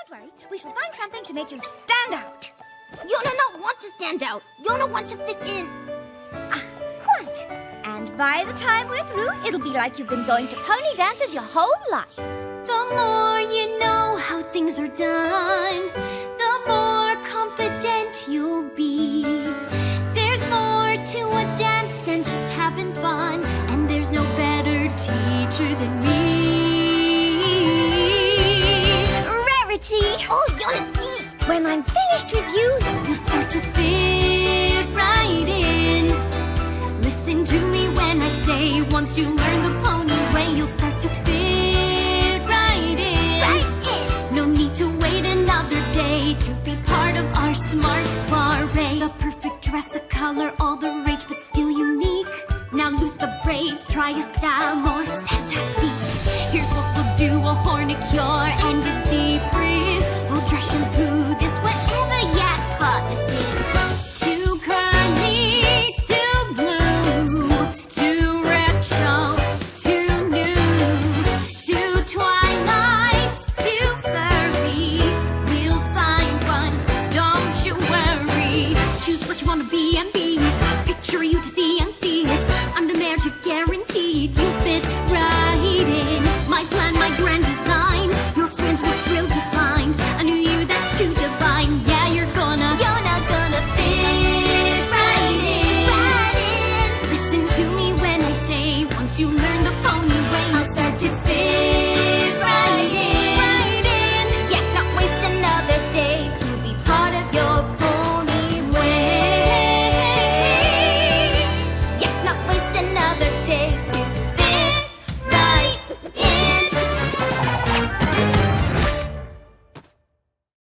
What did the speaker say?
Don't worry, we shall find something to make you stand out. Yona not want to stand out. Yona want to fit in. Ah, quite. And by the time we're through, it'll be like you've been going to pony dances your whole life. The more you know how things are done, the more confident you'll be. There's more to a dance than just having fun, and there's no better teacher than me. Rarity! Oh, Yona, see! When I'm finished with you, you'll start to fit right in. Listen to me when I say, once you learn the pony way, you'll start to fit right in. No need to wait another day to be part of our smart soiree. The perfect dress, a color, all the rage, but still unique. Now loose the braids, try a style more fantastic. Here's what we'll do, a hornicure and a deep